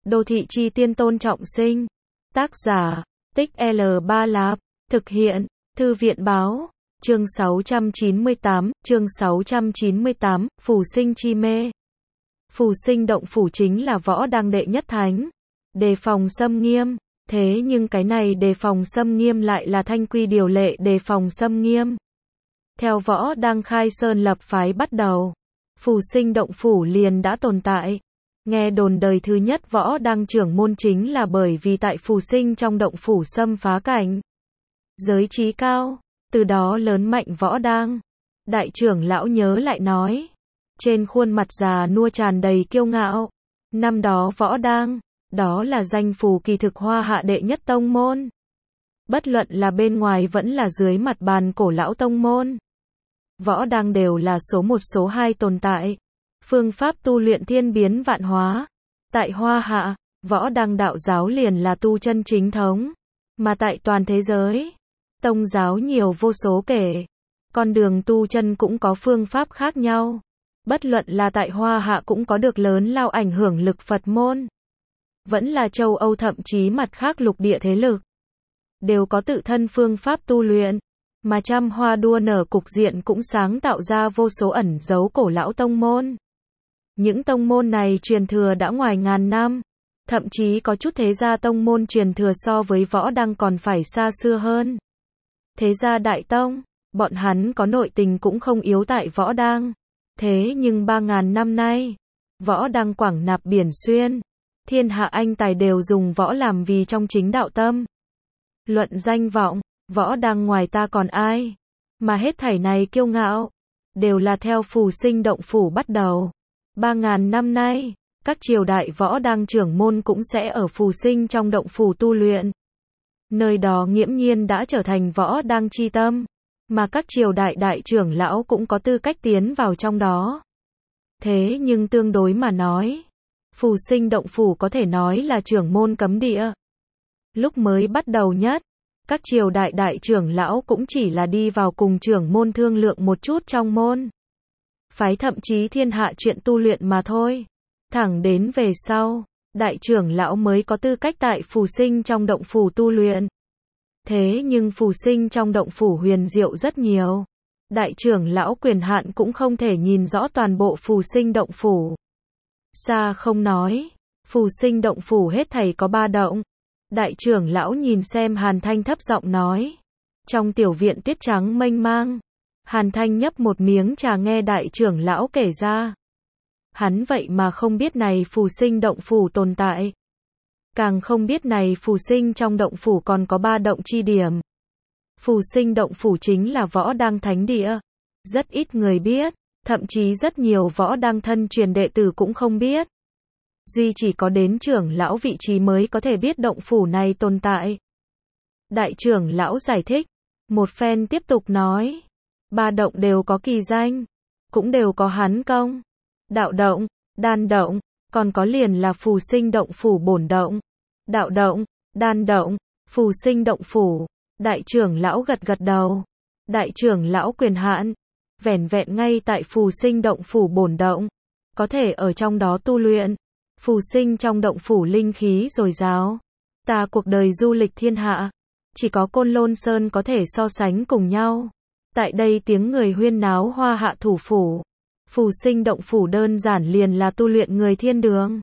Đô thị chi tiên Tôn Trọng Sinh. Tác giả, Tích L3 Lạp. Thực hiện, Thư viện báo. Chương 698, Phù Sinh Chi Mê. Phù Sinh động phủ chính là võ đăng đệ nhất thánh. Đề phòng xâm nghiêm. Thế nhưng cái này đề phòng xâm nghiêm lại là thanh quy điều lệ đề phòng xâm nghiêm. Theo võ đăng khai sơn lập phái bắt đầu, Phù Sinh động phủ liền đã tồn tại. Nghe đồn đời thứ nhất võ đăng trưởng môn chính là bởi vì tại Phù Sinh trong động phủ xâm phá cảnh giới trí cao, từ đó lớn mạnh võ đăng. Đại trưởng lão nhớ lại nói, trên khuôn mặt già nua tràn đầy kiêu ngạo. Năm đó võ đăng, đó là danh phù kỳ thực Hoa Hạ đệ nhất tông môn. Bất luận là bên ngoài vẫn là dưới mặt bàn cổ lão tông môn, võ đăng đều là số 1 số 2 tồn tại. Phương pháp tu luyện thiên biến vạn hóa. Tại Hoa Hạ, võ đăng đạo giáo liền là tu chân chính thống. Mà tại toàn thế giới, tông giáo nhiều vô số kể. Con đường tu chân cũng có phương pháp khác nhau. Bất luận là tại Hoa Hạ cũng có được lớn lao ảnh hưởng lực Phật môn, vẫn là châu Âu thậm chí mặt khác lục địa thế lực, đều có tự thân phương pháp tu luyện. Mà trăm hoa đua nở cục diện cũng sáng tạo ra vô số ẩn giấu cổ lão tông môn. Những tông môn này truyền thừa đã ngoài ngàn năm, thậm chí có chút thế gia tông môn truyền thừa so với võ đăng còn phải xa xưa hơn. Thế gia đại tông, bọn hắn có nội tình cũng không yếu tại võ đăng. Thế nhưng 3.000 năm nay, võ đăng quảng nạp biển xuyên, thiên hạ anh tài đều dùng võ làm vì trong chính đạo tâm. Luận danh vọng, võ đăng ngoài ta còn ai? Mà hết thảy này kiêu ngạo, đều là theo Phù Sinh động phủ bắt đầu. 3.000 năm nay, các triều đại võ đăng trưởng môn cũng sẽ ở Phù Sinh trong động phủ tu luyện. Nơi đó nghiễm nhiên đã trở thành võ đăng chi tâm, mà các triều đại đại trưởng lão cũng có tư cách tiến vào trong đó. Thế nhưng tương đối mà nói, Phù Sinh động phủ có thể nói là trưởng môn cấm địa. Lúc mới bắt đầu nhất, các triều đại đại trưởng lão cũng chỉ là đi vào cùng trưởng môn thương lượng một chút trong môn phái thậm chí thiên hạ chuyện tu luyện mà thôi. Thẳng đến về sau, đại trưởng lão mới có tư cách tại Phù Sinh trong động phủ tu luyện. Thế nhưng Phù Sinh trong động phủ huyền diệu rất nhiều. Đại trưởng lão quyền hạn cũng không thể nhìn rõ toàn bộ Phù Sinh động phủ. Xa không nói, Phù Sinh động phủ hết thảy có 3 động. Đại trưởng lão nhìn xem Hàn Thanh thấp giọng nói. Trong tiểu viện tuyết trắng mênh mang, Hàn Thanh nhấp một miếng trà nghe đại trưởng lão kể ra. Hắn vậy mà không biết này Phù Sinh động phủ tồn tại. Càng không biết này Phù Sinh trong động phủ còn có 3 động chi điểm. Phù Sinh động phủ chính là võ đăng thánh địa. Rất ít người biết, thậm chí rất nhiều võ đăng thân truyền đệ tử cũng không biết. Duy chỉ có đến trưởng lão vị trí mới có thể biết động phủ này tồn tại. Đại trưởng lão giải thích, một phen tiếp tục nói. 3 động đều có kỳ danh, cũng đều có hán công. Đạo động, đan động, còn có liền là Phù Sinh động phủ bổn động. Đạo động, đan động, Phù Sinh động phủ. Đại trưởng lão gật gật đầu. Đại trưởng lão quyền hạn, vẻn vẹn ngay tại Phù Sinh động phủ bổn động, có thể ở trong đó tu luyện. Phù Sinh trong động phủ linh khí dồi dào. Ta cuộc đời du lịch thiên hạ, chỉ có Côn Lôn Sơn có thể so sánh cùng nhau. Tại đây tiếng người huyên náo Hoa Hạ thủ phủ. Phù Sinh động phủ đơn giản liền là tu luyện người thiên đường.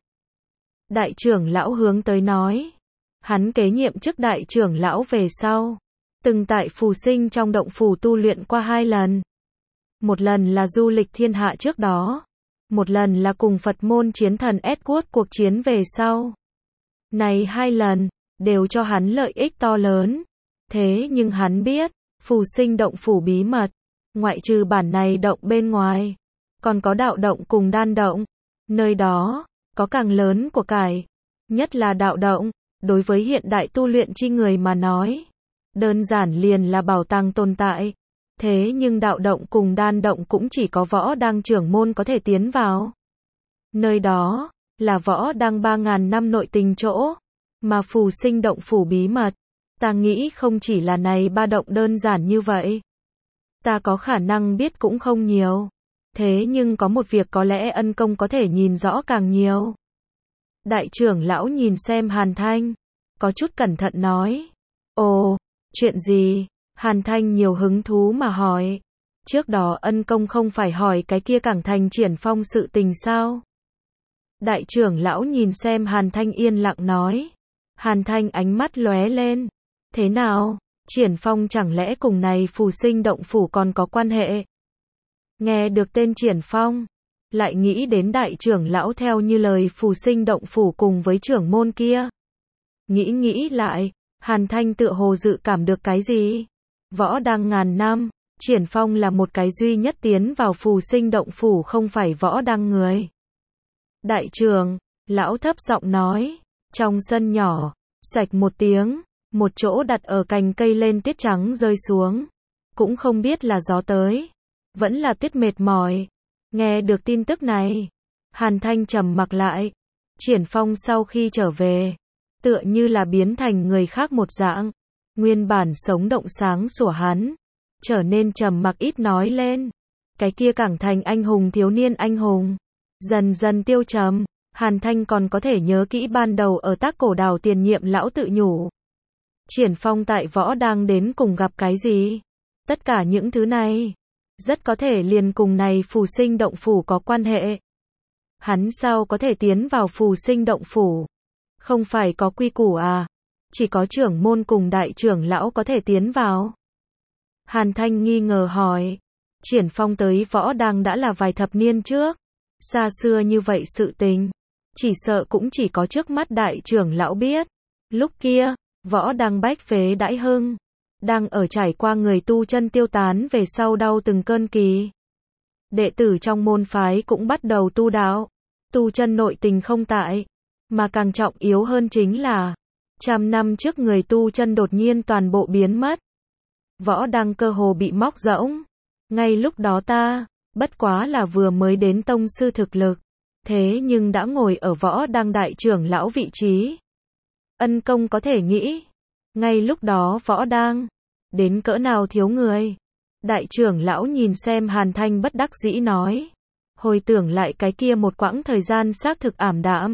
Đại trưởng lão hướng tới nói. Hắn kế nhiệm chức đại trưởng lão về sau, từng tại Phù Sinh trong động phủ tu luyện qua 2 lần. Một lần là du lịch thiên hạ trước đó. Một lần là cùng Phật môn chiến thần Edward cuộc chiến về sau. Này 2 lần, đều cho hắn lợi ích to lớn. Thế nhưng hắn biết, Phù Sinh động phủ bí mật, ngoại trừ bản này động bên ngoài, còn có đạo động cùng đan động. Nơi đó, có càng lớn của cải. Nhất là đạo động, đối với hiện đại tu luyện chi người mà nói, đơn giản liền là bảo tàng tồn tại. Thế nhưng đạo động cùng đan động cũng chỉ có võ đăng trưởng môn có thể tiến vào. Nơi đó, là võ đăng 3.000 năm nội tình chỗ, mà Phù Sinh động phủ bí mật. Ta nghĩ không chỉ là này 3 động đơn giản như vậy. Ta có khả năng biết cũng không nhiều. Thế nhưng có một việc có lẽ ân công có thể nhìn rõ càng nhiều. Đại trưởng lão nhìn xem Hàn Thanh, có chút cẩn thận nói. Ồ, chuyện gì? Hàn Thanh nhiều hứng thú mà hỏi. Trước đó Ân Công không phải hỏi cái kia Cảng Thành Triển Phong sự tình sao? Đại trưởng lão nhìn xem Hàn Thanh yên lặng nói. Hàn Thanh ánh mắt lóe lên. Thế nào? Triển Phong chẳng lẽ cùng này Phù Sinh động phủ còn có quan hệ? Nghe được tên Triển Phong, lại nghĩ đến đại trưởng lão theo như lời Phù Sinh động phủ cùng với trưởng môn kia. Nghĩ lại, Hàn Thanh tựa hồ dự cảm được cái gì? Võ Đăng ngàn năm, Triển Phong là một cái duy nhất tiến vào Phù Sinh động phủ không phải Võ Đăng người. Đại trưởng lão thấp giọng nói, trong sân nhỏ, sạch một tiếng, một chỗ đặt ở cành cây lên tiết trắng rơi xuống. Cũng không biết là gió tới, vẫn là tiết mệt mỏi. Nghe được tin tức này, Hàn Thanh trầm mặc lại. Triển Phong sau khi trở về, tựa như là biến thành người khác một dạng. Nguyên bản sống động sáng sủa hắn, trở nên trầm mặc ít nói lên. Cái kia Cảng Thành anh hùng thiếu niên anh hùng, dần dần tiêu trầm. Hàn Thanh còn có thể nhớ kỹ ban đầu ở Tác Cổ Đảo tiền nhiệm lão tự nhủ. Triển Phong tại Võ Đăng đến cùng gặp cái gì? Tất cả những thứ này, rất có thể liền cùng này Phù Sinh động phủ có quan hệ. Hắn sao có thể tiến vào Phù Sinh động phủ? Không phải có quy củ à? Chỉ có trưởng môn cùng đại trưởng lão có thể tiến vào. Hàn Thanh nghi ngờ hỏi. Triển Phong tới Võ Đăng đã là vài thập niên trước. Xa xưa như vậy sự tình, chỉ sợ cũng chỉ có trước mắt đại trưởng lão biết. Lúc kia, Võ Đăng bách phế đãi hưng, đang ở trải qua người tu chân tiêu tán về sau đau từng cơn kỳ. Đệ tử trong môn phái cũng bắt đầu tu đạo, tu chân nội tình không tại, mà càng trọng yếu hơn chính là, 100 năm trước người tu chân đột nhiên toàn bộ biến mất. Võ Đăng cơ hồ bị móc rỗng. Ngay lúc đó ta, bất quá là vừa mới đến tông sư thực lực, thế nhưng đã ngồi ở Võ Đăng đại trưởng lão vị trí. Ân Công có thể nghĩ, ngay lúc đó Võ Đăng đến cỡ nào thiếu người. Đại trưởng lão nhìn xem Hàn Thanh bất đắc dĩ nói, hồi tưởng lại cái kia một quãng thời gian xác thực ảm đạm.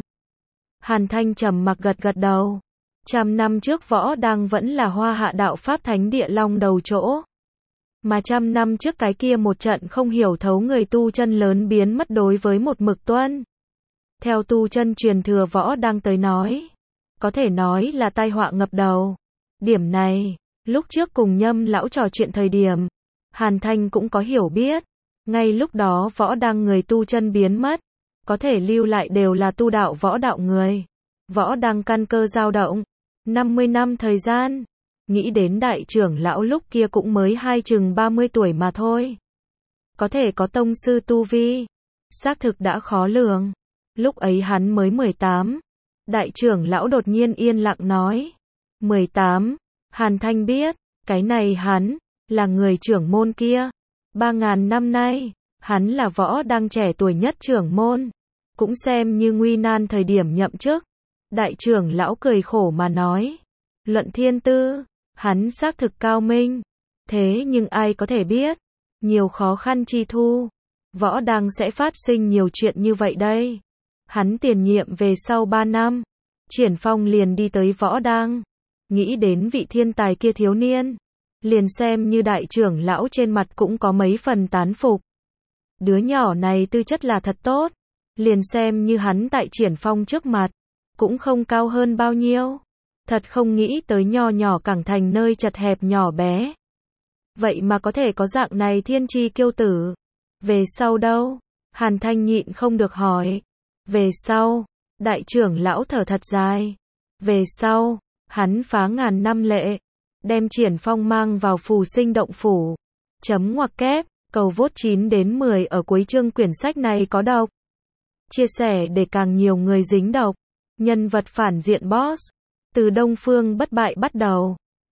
Hàn Thanh trầm mặc gật gật đầu. 100 năm trước Võ Đăng vẫn là Hoa Hạ đạo pháp thánh địa long đầu chỗ. Mà 100 năm trước cái kia một trận không hiểu thấu người tu chân lớn biến mất đối với một mực tuân theo tu chân truyền thừa Võ Đăng tới nói, có thể nói là tai họa ngập đầu. Điểm này, lúc trước cùng Nhâm lão trò chuyện thời điểm, Hàn Thanh cũng có hiểu biết. Ngay lúc đó Võ Đăng người tu chân biến mất, có thể lưu lại đều là tu đạo võ đạo người. Võ Đăng căn cơ dao động, 50 năm thời gian. Nghĩ đến đại trưởng lão lúc kia cũng mới chừng 30 tuổi mà thôi. Có thể có tông sư tu vi, xác thực đã khó lường. Lúc ấy hắn mới 18. Đại trưởng lão đột nhiên yên lặng nói. 18, Hàn Thanh biết, cái này hắn, là người trưởng môn kia. 3.000 năm nay, hắn là Võ Đăng trẻ tuổi nhất trưởng môn. Cũng xem như nguy nan thời điểm nhậm chức. Đại trưởng lão cười khổ mà nói. Luận thiên tư, hắn xác thực cao minh. Thế nhưng ai có thể biết, nhiều khó khăn chi thu, Võ Đăng sẽ phát sinh nhiều chuyện như vậy đây. Hắn tiền nhiệm về sau 3 năm, Triển Phong liền đi tới Võ Đăng. Nghĩ đến vị thiên tài kia thiếu niên, liền xem như đại trưởng lão trên mặt cũng có mấy phần tán phục. Đứa nhỏ này tư chất là thật tốt, liền xem như hắn tại Triển Phong trước mặt, cũng không cao hơn bao nhiêu. Thật không nghĩ tới nho nhỏ Cảng Thành nơi chật hẹp nhỏ bé. Vậy mà có thể có dạng này thiên tri kiêu tử. Về sau đâu? Hàn Thanh nhịn không được hỏi. Về sau, đại trưởng lão thở thật dài. Về sau, hắn phá ngàn năm lệ, đem Triển Phong mang vào Phù Sinh động phủ. Chấm ngoặc kép, cầu vote 9 đến 10 ở cuối chương quyển sách này có độc. Chia sẻ để càng nhiều người dính độc. Nhân vật phản diện boss. Từ Đông Phương bất bại bắt đầu.